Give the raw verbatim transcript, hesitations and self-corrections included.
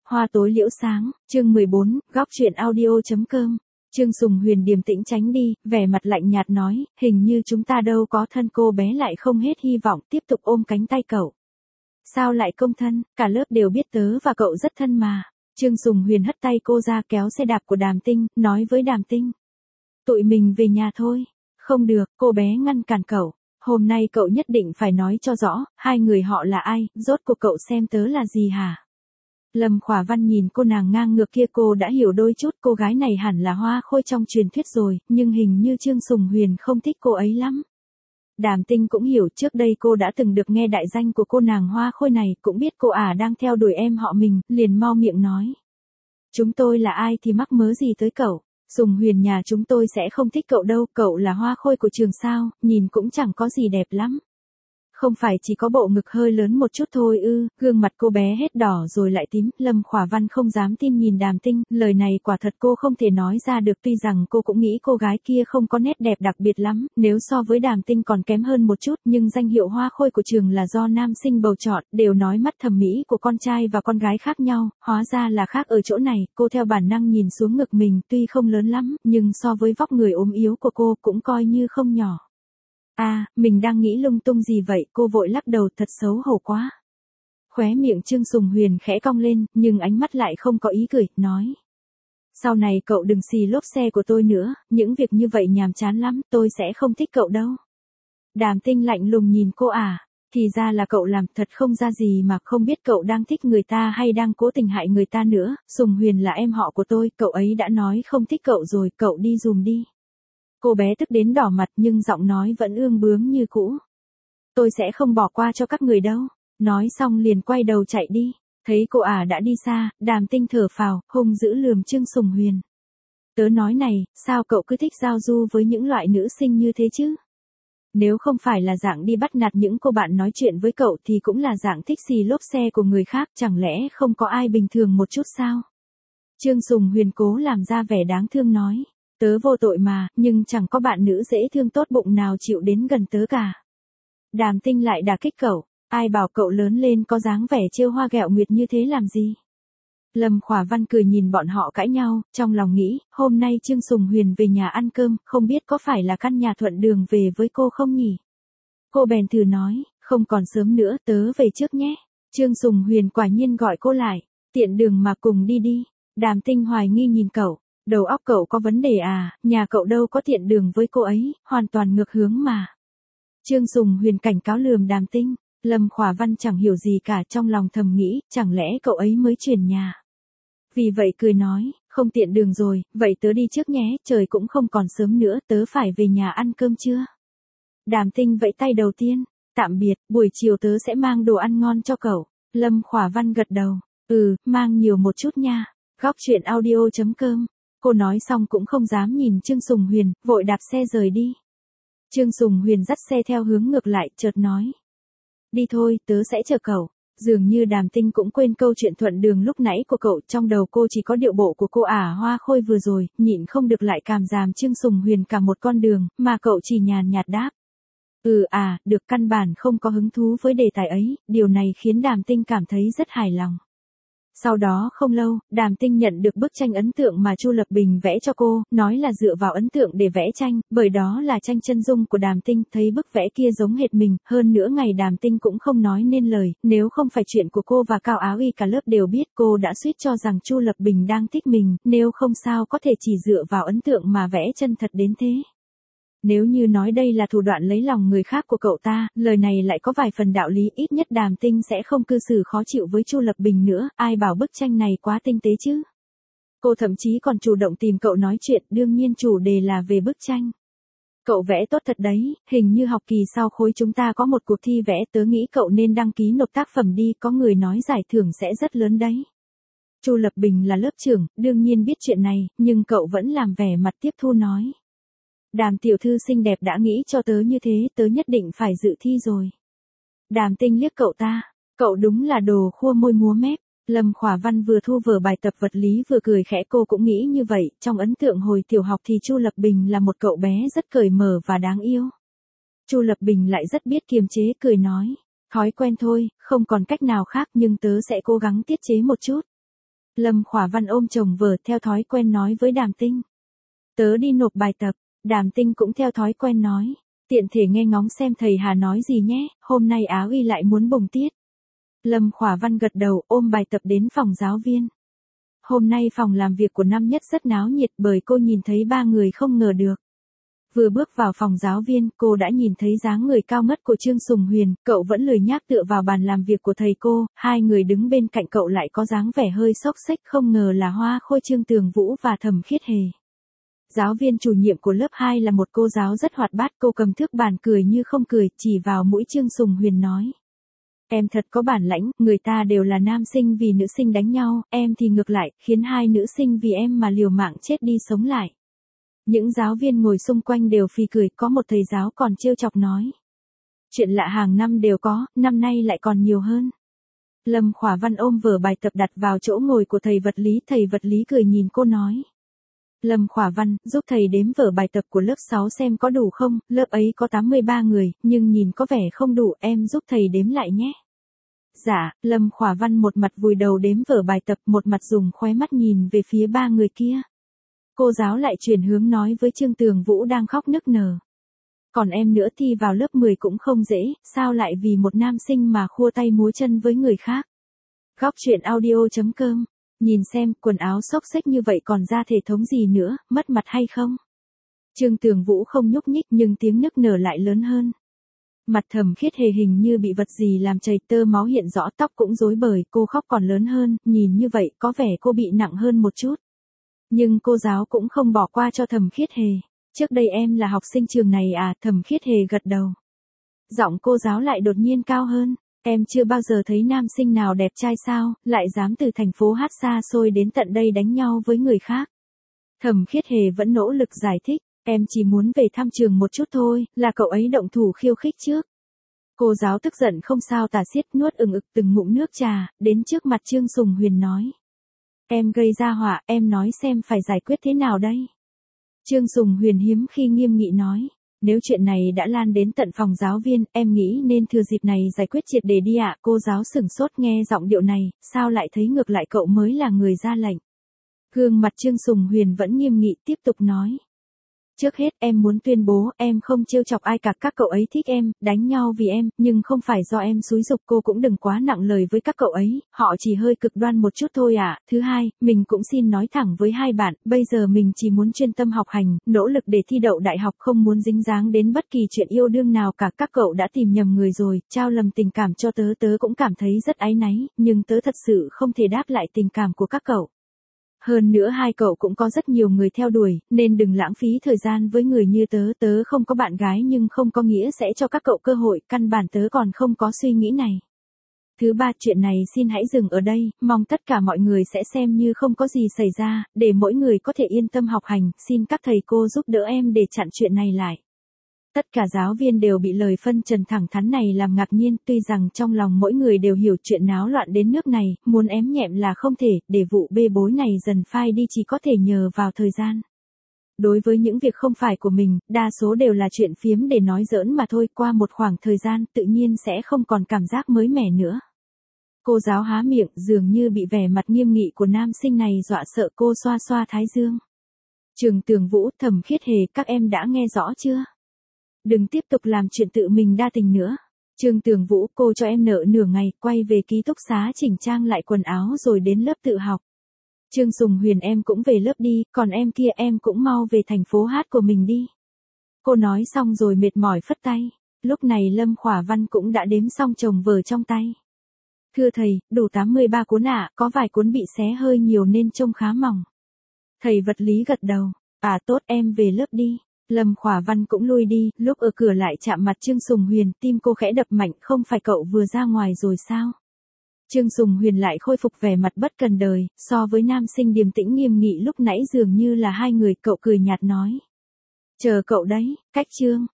Hoa tối liễu sáng, chương mười bốn, góc truyện audio.com. Trương Sùng Huyền điềm tĩnh tránh đi, vẻ mặt lạnh nhạt nói, hình như chúng ta đâu có thân. Cô bé lại không hết hy vọng, tiếp tục ôm cánh tay cậu. Sao lại công thân, cả lớp đều biết tớ và cậu rất thân mà. Trương Sùng Huyền hất tay cô ra kéo xe đạp của Đàm Tinh, nói với Đàm Tinh. Tụi mình về nhà thôi. Không được, cô bé ngăn cản cậu. Hôm nay cậu nhất định phải nói cho rõ, hai người họ là ai, rốt cuộc cậu xem tớ là gì hả? Lâm Khỏa Văn nhìn cô nàng ngang ngược kia, cô đã hiểu đôi chút, cô gái này hẳn là Hoa Khôi trong truyền thuyết rồi, nhưng hình như Trương Sùng Huyền không thích cô ấy lắm. Đàm Tinh cũng hiểu, trước đây cô đã từng được nghe đại danh của cô nàng Hoa Khôi này, cũng biết cô ả đang theo đuổi em họ mình, liền mau miệng nói. Chúng tôi là ai thì mắc mớ gì tới cậu, Sùng Huyền nhà chúng tôi sẽ không thích cậu đâu, cậu là Hoa Khôi của trường sao, nhìn cũng chẳng có gì đẹp lắm. Không phải chỉ có bộ ngực hơi lớn một chút thôi ư? Gương mặt cô bé hết đỏ rồi lại tím. Lâm Khỏa Văn không dám tin nhìn Đàm Tinh, lời này quả thật cô không thể nói ra được, tuy rằng cô cũng nghĩ cô gái kia không có nét đẹp đặc biệt lắm, nếu so với Đàm Tinh còn kém hơn một chút, nhưng danh hiệu Hoa Khôi của trường là do nam sinh bầu chọn, đều nói mắt thẩm mỹ của con trai và con gái khác nhau, hóa ra là khác ở chỗ này. Cô theo bản năng nhìn xuống ngực mình, tuy không lớn lắm, nhưng so với vóc người ốm yếu của cô cũng coi như không nhỏ. À, mình đang nghĩ lung tung gì vậy, cô vội lắc đầu, thật xấu hổ quá. Khóe miệng Trương Sùng Huyền khẽ cong lên, nhưng ánh mắt lại không có ý cười, nói. Sau này cậu đừng xì lốp xe của tôi nữa, những việc như vậy nhàm chán lắm, tôi sẽ không thích cậu đâu. Đàm Tinh lạnh lùng nhìn cô à, thì ra là cậu làm, thật không ra gì mà, không biết cậu đang thích người ta hay đang cố tình hại người ta nữa. Sùng Huyền là em họ của tôi, cậu ấy đã nói không thích cậu rồi, cậu đi giùm đi. Cô bé tức đến đỏ mặt nhưng giọng nói vẫn ương bướng như cũ. Tôi sẽ không bỏ qua cho các người đâu. Nói xong liền quay đầu chạy đi. Thấy cô ả đã đi xa, Đàm Tinh thở phào, hung dữ lườm Trương Sùng Huyền. Tớ nói này, sao cậu cứ thích giao du với những loại nữ sinh như thế chứ? Nếu không phải là dạng đi bắt nạt những cô bạn nói chuyện với cậu thì cũng là dạng thích xì lốp xe của người khác, chẳng lẽ không có ai bình thường một chút sao? Trương Sùng Huyền cố làm ra vẻ đáng thương nói. Tớ vô tội mà, nhưng chẳng có bạn nữ dễ thương tốt bụng nào chịu đến gần tớ cả. Đàm Tinh lại đả kích cậu, ai bảo cậu lớn lên có dáng vẻ trêu hoa ghẹo nguyệt như thế làm gì? Lâm Khỏa Văn cười nhìn bọn họ cãi nhau, trong lòng nghĩ, hôm nay Trương Sùng Huyền về nhà ăn cơm, không biết có phải là căn nhà thuận đường về với cô không nhỉ? Cô bèn thử nói, không còn sớm nữa, tớ về trước nhé. Trương Sùng Huyền quả nhiên gọi cô lại, tiện đường mà cùng đi đi. Đàm Tinh hoài nghi nhìn cậu. Đầu óc cậu có vấn đề à, nhà cậu đâu có tiện đường với cô ấy, hoàn toàn ngược hướng mà. Trương Sùng Huyền cảnh cáo lườm Đàm Tinh, Lâm Khỏa Văn chẳng hiểu gì cả, trong lòng thầm nghĩ, chẳng lẽ cậu ấy mới chuyển nhà. Vì vậy cười nói, không tiện đường rồi, vậy tớ đi trước nhé, trời cũng không còn sớm nữa, tớ phải về nhà ăn cơm trưa. Đàm Tinh vẫy tay đầu tiên, tạm biệt, buổi chiều tớ sẽ mang đồ ăn ngon cho cậu. Lâm Khỏa Văn gật đầu, ừ, mang nhiều một chút nha. Góc truyện audio.com. Cô nói xong cũng không dám nhìn Trương Sùng Huyền, vội đạp xe rời đi. Trương Sùng Huyền dắt xe theo hướng ngược lại, chợt nói. Đi thôi, tớ sẽ chờ cậu. Dường như Đàm Tinh cũng quên câu chuyện thuận đường lúc nãy của cậu, trong đầu cô chỉ có điệu bộ của cô ả Hoa Khôi vừa rồi, nhịn không được lại cảm giảm Trương Sùng Huyền cả một con đường, mà cậu chỉ nhàn nhạt đáp. Ừ à, được, căn bản không có hứng thú với đề tài ấy, điều này khiến Đàm Tinh cảm thấy rất hài lòng. Sau đó không lâu, Đàm Tinh nhận được bức tranh ấn tượng mà Chu Lập Bình vẽ cho cô, nói là dựa vào ấn tượng để vẽ tranh, bởi đó là tranh chân dung của Đàm Tinh, thấy bức vẽ kia giống hệt mình, hơn nữa ngày Đàm Tinh cũng không nói nên lời, nếu không phải chuyện của cô và Cao Áo Y cả lớp đều biết, cô đã suýt cho rằng Chu Lập Bình đang thích mình, nếu không sao có thể chỉ dựa vào ấn tượng mà vẽ chân thật đến thế. Nếu như nói đây là thủ đoạn lấy lòng người khác của cậu ta, lời này lại có vài phần đạo lý, ít nhất Đàm Tinh sẽ không cư xử khó chịu với Chu Lập Bình nữa, ai bảo bức tranh này quá tinh tế chứ. Cô thậm chí còn chủ động tìm cậu nói chuyện, đương nhiên chủ đề là về bức tranh. Cậu vẽ tốt thật đấy, hình như học kỳ sau khối chúng ta có một cuộc thi vẽ, tớ nghĩ cậu nên đăng ký nộp tác phẩm đi, có người nói giải thưởng sẽ rất lớn đấy. Chu Lập Bình là lớp trưởng, đương nhiên biết chuyện này, nhưng cậu vẫn làm vẻ mặt tiếp thu nói. Đàm tiểu thư xinh đẹp đã nghĩ cho tớ như thế, tớ nhất định phải dự thi rồi. Đàm Tinh liếc cậu ta, cậu đúng là đồ khua môi múa mép. Lâm Khỏa Văn vừa thu vở bài tập vật lý vừa cười khẽ, cô cũng nghĩ như vậy, trong ấn tượng hồi tiểu học thì Chu Lập Bình là một cậu bé rất cởi mở và đáng yêu. Chu Lập Bình lại rất biết kiềm chế, cười nói, thói quen thôi, không còn cách nào khác, nhưng tớ sẽ cố gắng tiết chế một chút. Lâm Khỏa Văn ôm chồng vợ theo thói quen nói với Đàm Tinh. Tớ đi nộp bài tập, Đàm Tinh cũng theo thói quen nói. Tiện thể nghe ngóng xem thầy Hà nói gì nhé, hôm nay Á Uy lại muốn bồng tiết. Lâm Khỏa Văn gật đầu ôm bài tập đến phòng giáo viên. Hôm nay phòng làm việc của năm nhất rất náo nhiệt bởi cô nhìn thấy ba người không ngờ được. Vừa bước vào phòng giáo viên, cô đã nhìn thấy dáng người cao ngất của Trương Sùng Huyền, cậu vẫn lười nhác tựa vào bàn làm việc của thầy cô, hai người đứng bên cạnh cậu lại có dáng vẻ hơi xốc xếch, không ngờ là Hoa Khôi, Trương Tường Vũ và Thẩm Khiết Hề. Giáo viên chủ nhiệm của lớp hai là một cô giáo rất hoạt bát, cô cầm thước bàn cười như không cười, chỉ vào mũi Trương Sùng Huyền nói. Em thật có bản lãnh, người ta đều là nam sinh vì nữ sinh đánh nhau, em thì ngược lại, khiến hai nữ sinh vì em mà liều mạng chết đi sống lại. Những giáo viên ngồi xung quanh đều phì cười, có một thầy giáo còn trêu chọc nói. Chuyện lạ hàng năm đều có, năm nay lại còn nhiều hơn. Lâm Khỏa Văn ôm vở bài tập đặt vào chỗ ngồi của thầy vật lý, thầy vật lý cười nhìn cô nói. Lâm Khỏa Văn, giúp thầy đếm vở bài tập của lớp sáu xem có đủ không, lớp ấy có tám mươi ba người, nhưng nhìn có vẻ không đủ, em giúp thầy đếm lại nhé. Dạ, Lâm Khỏa Văn một mặt vùi đầu đếm vở bài tập, một mặt dùng khóe mắt nhìn về phía ba người kia. Cô giáo lại chuyển hướng nói với Trương Tường Vũ đang khóc nức nở. Còn em nữa thi vào lớp mười cũng không dễ, sao lại vì một nam sinh mà khua tay múa chân với người khác. Góc truyện audio chấm com. Nhìn xem, quần áo xốc xếch như vậy còn ra thể thống gì nữa, mất mặt hay không? Trương Tường Vũ không nhúc nhích nhưng tiếng nức nở lại lớn hơn. Mặt Thẩm Khiết Hề hình như bị vật gì làm chảy, tơ máu hiện rõ, tóc cũng rối bời, cô khóc còn lớn hơn, nhìn như vậy có vẻ cô bị nặng hơn một chút. Nhưng cô giáo cũng không bỏ qua cho Thẩm Khiết Hề. Trước đây em là học sinh trường này à? Thẩm Khiết Hề gật đầu. Giọng cô giáo lại đột nhiên cao hơn. Em chưa bao giờ thấy nam sinh nào đẹp trai sao, lại dám từ thành phố hát xa xôi đến tận đây đánh nhau với người khác. Thẩm Khiết Hề vẫn nỗ lực giải thích, em chỉ muốn về thăm trường một chút thôi, là cậu ấy động thủ khiêu khích trước. Cô giáo tức giận không sao tả xiết, nuốt ừng ực từng ngụm nước trà, đến trước mặt Trương Sùng Huyền nói. Em gây ra họa, em nói xem phải giải quyết thế nào đây? Trương Sùng Huyền hiếm khi nghiêm nghị nói. Nếu chuyện này đã lan đến tận phòng giáo viên, em nghĩ nên thừa dịp này giải quyết triệt để đi ạ. Cô giáo sửng sốt nghe giọng điệu này, sao lại thấy ngược lại cậu mới là người ra lệnh. Gương mặt Trương Sùng Huyền vẫn nghiêm nghị tiếp tục nói. Trước hết em muốn tuyên bố em không trêu chọc ai cả, các cậu ấy thích em, đánh nhau vì em, nhưng không phải do em xúi giục, cô cũng đừng quá nặng lời với các cậu ấy, họ chỉ hơi cực đoan một chút thôi ạ. Thứ hai, mình cũng xin nói thẳng với hai bạn, bây giờ mình chỉ muốn chuyên tâm học hành, nỗ lực để thi đậu đại học, không muốn dính dáng đến bất kỳ chuyện yêu đương nào cả. Các cậu đã tìm nhầm người rồi, trao lầm tình cảm cho tớ, tớ cũng cảm thấy rất áy náy, nhưng tớ thật sự không thể đáp lại tình cảm của các cậu. Hơn nữa hai cậu cũng có rất nhiều người theo đuổi, nên đừng lãng phí thời gian với người như tớ. Tớ không có bạn gái nhưng không có nghĩa sẽ cho các cậu cơ hội, căn bản tớ còn không có suy nghĩ này. Thứ ba, chuyện này xin hãy dừng ở đây, mong tất cả mọi người sẽ xem như không có gì xảy ra, để mỗi người có thể yên tâm học hành, xin các thầy cô giúp đỡ em để chặn chuyện này lại. Tất cả giáo viên đều bị lời phân trần thẳng thắn này làm ngạc nhiên, tuy rằng trong lòng mỗi người đều hiểu chuyện náo loạn đến nước này, muốn ém nhẹm là không thể, để vụ bê bối này dần phai đi chỉ có thể nhờ vào thời gian. Đối với những việc không phải của mình, đa số đều là chuyện phiếm để nói giỡn mà thôi, qua một khoảng thời gian tự nhiên sẽ không còn cảm giác mới mẻ nữa. Cô giáo há miệng, dường như bị vẻ mặt nghiêm nghị của nam sinh này dọa sợ, cô xoa xoa thái dương. Trương Tường Vũ, Thẩm Khiết Hề, các em đã nghe rõ chưa? Đừng tiếp tục làm chuyện tự mình đa tình nữa. Trương Tường Vũ, cô cho em nợ nửa ngày, quay về ký túc xá chỉnh trang lại quần áo rồi đến lớp tự học. Trương Sùng Huyền, em cũng về lớp đi, còn em kia em cũng mau về thành phố hát của mình đi. Cô nói xong rồi mệt mỏi phất tay. Lúc này Lâm Khỏa Văn cũng đã đếm xong chồng vở trong tay. Thưa thầy, đủ tám mươi ba cuốn ạ, có vài cuốn bị xé hơi nhiều nên trông khá mỏng. Thầy vật lý gật đầu. À tốt, em về lớp đi. Lâm Khỏa Văn cũng lui đi, lúc ở cửa lại chạm mặt Trương Sùng Huyền, tim cô khẽ đập mạnh, không phải cậu vừa ra ngoài rồi sao? Trương Sùng Huyền lại khôi phục vẻ mặt bất cần đời, so với nam sinh điềm tĩnh nghiêm nghị lúc nãy dường như là hai người, cậu cười nhạt nói. Chờ cậu đấy, cách Trương.